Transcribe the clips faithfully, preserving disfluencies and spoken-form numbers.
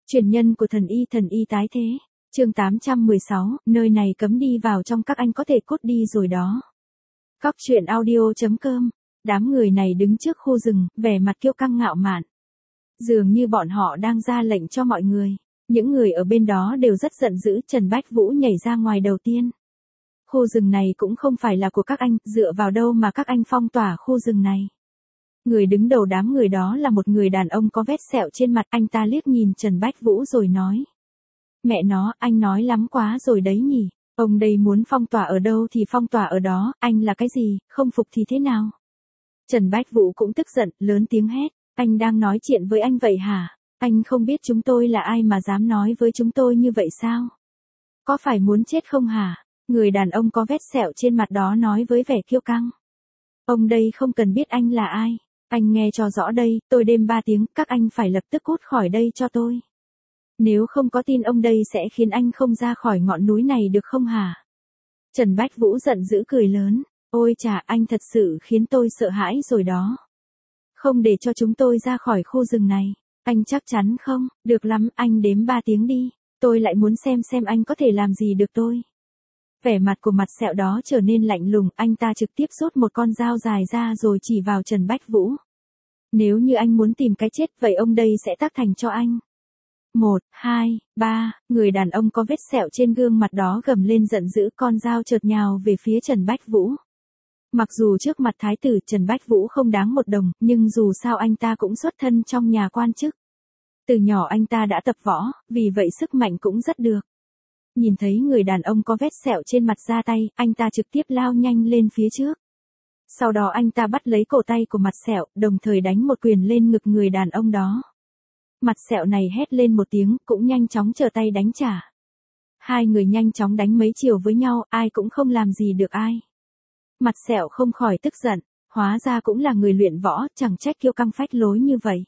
Truyền nhân của thần y thần y tái thế. Chương tám trăm mười sáu, nơi này cấm đi vào trong, các anh có thể cút đi rồi đó. Cóc truyện audio.com. Đám người này đứng trước khu rừng, vẻ mặt kiêu căng ngạo mạn. Dường như bọn họ đang ra lệnh cho mọi người. Những người ở bên đó đều rất giận dữ. Trần Bách Vũ nhảy ra ngoài đầu tiên. Khu rừng này cũng không phải là của các anh, dựa vào đâu mà các anh phong tỏa khu rừng này. Người đứng đầu đám người đó là một người đàn ông có vết sẹo trên mặt. Anh ta liếc nhìn Trần Bách Vũ rồi nói. Mẹ nó, anh nói lắm quá rồi đấy nhỉ. Ông đây muốn phong tỏa ở đâu thì phong tỏa ở đó, anh là cái gì, không phục thì thế nào? Trần Bách Vũ cũng tức giận, lớn tiếng hét. Anh đang nói chuyện với anh vậy hả? Anh không biết chúng tôi là ai mà dám nói với chúng tôi như vậy sao? Có phải muốn chết không hả? Người đàn ông có vết sẹo trên mặt đó nói với vẻ kiêu căng. Ông đây không cần biết anh là ai. Anh nghe cho rõ đây, tôi đêm ba tiếng, các anh phải lập tức cút khỏi đây cho tôi. Nếu không có tin ông đây sẽ khiến anh không ra khỏi ngọn núi này được không hả? Trần Bách Vũ giận dữ cười lớn. Ôi chà, anh thật sự khiến tôi sợ hãi rồi đó. Không để cho chúng tôi ra khỏi khu rừng này. Anh chắc chắn không? Được lắm, anh đếm ba tiếng đi. Tôi lại muốn xem xem anh có thể làm gì được tôi. Vẻ mặt của mặt sẹo đó trở nên lạnh lùng, anh ta trực tiếp rút một con dao dài ra rồi chỉ vào Trần Bách Vũ. Nếu như anh muốn tìm cái chết, vậy ông đây sẽ tác thành cho anh. Một, hai, ba, người đàn ông có vết sẹo trên gương mặt đó gầm lên giận dữ, con dao chợt nhào về phía Trần Bách Vũ. Mặc dù trước mặt thái tử Trần Bách Vũ không đáng một đồng, nhưng dù sao anh ta cũng xuất thân trong nhà quan chức. Từ nhỏ anh ta đã tập võ, vì vậy sức mạnh cũng rất được. Nhìn thấy người đàn ông có vết sẹo trên mặt ra tay, anh ta trực tiếp lao nhanh lên phía trước. Sau đó anh ta bắt lấy cổ tay của mặt sẹo, đồng thời đánh một quyền lên ngực người đàn ông đó. Mặt sẹo này hét lên một tiếng, cũng nhanh chóng trở tay đánh trả. Hai người nhanh chóng đánh mấy chiều với nhau, ai cũng không làm gì được ai. Mặt sẹo không khỏi tức giận, hóa ra cũng là người luyện võ, chẳng trách kiêu căng phách lối như vậy.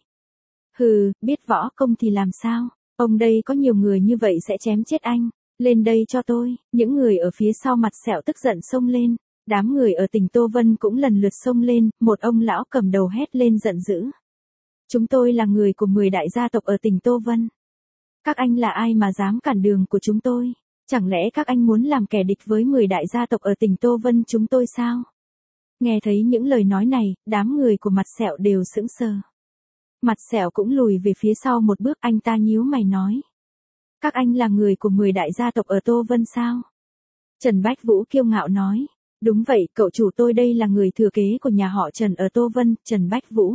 Hừ, biết võ công thì làm sao, ông đây có nhiều người như vậy sẽ chém chết anh, lên đây cho tôi. Những người ở phía sau mặt sẹo tức giận xông lên, đám người ở tỉnh Tô Vân cũng lần lượt xông lên, một ông lão cầm đầu hét lên giận dữ. Chúng tôi là người của mười đại gia tộc ở tỉnh Tô Vân. Các anh là ai mà dám cản đường của chúng tôi? Chẳng lẽ các anh muốn làm kẻ địch với mười đại gia tộc ở tỉnh Tô Vân chúng tôi sao? Nghe thấy những lời nói này, đám người của mặt sẹo đều sững sờ. Mặt sẹo cũng lùi về phía sau một bước, anh ta nhíu mày nói. Các anh là người của mười đại gia tộc ở Tô Vân sao? Trần Bách Vũ kiêu ngạo nói. Đúng vậy, cậu chủ tôi đây là người thừa kế của nhà họ Trần ở Tô Vân, Trần Bách Vũ.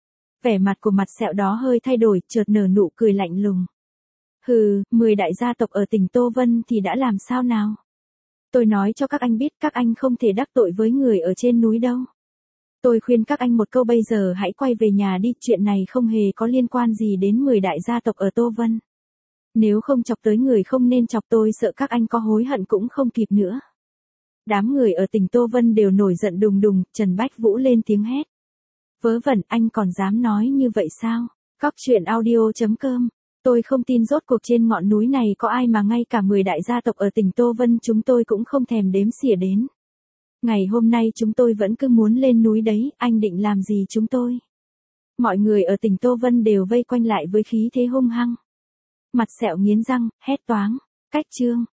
Vẻ mặt của mặt sẹo đó hơi thay đổi, chợt nở nụ cười lạnh lùng. Hừ, mười đại gia tộc ở tỉnh Tô Vân thì đã làm sao nào? Tôi nói cho các anh biết, các anh không thể đắc tội với người ở trên núi đâu. Tôi khuyên các anh một câu, bây giờ hãy quay về nhà đi, chuyện này không hề có liên quan gì đến mười đại gia tộc ở Tô Vân. Nếu không chọc tới người không nên chọc, tôi sợ các anh có hối hận cũng không kịp nữa. Đám người ở tỉnh Tô Vân đều nổi giận đùng đùng, Trần Bách Vũ lên tiếng hét. Vớ vẩn, anh còn dám nói như vậy sao? Cóc truyện audio.com. Tôi không tin rốt cuộc trên ngọn núi này có ai mà ngay cả mười đại gia tộc ở tỉnh Tô Vân chúng tôi cũng không thèm đếm xỉa đến. Ngày hôm nay chúng tôi vẫn cứ muốn lên núi đấy, anh định làm gì chúng tôi? Mọi người ở tỉnh Tô Vân đều vây quanh lại với khí thế hung hăng. Mặt sẹo nghiến răng, hét toáng. Cách chương.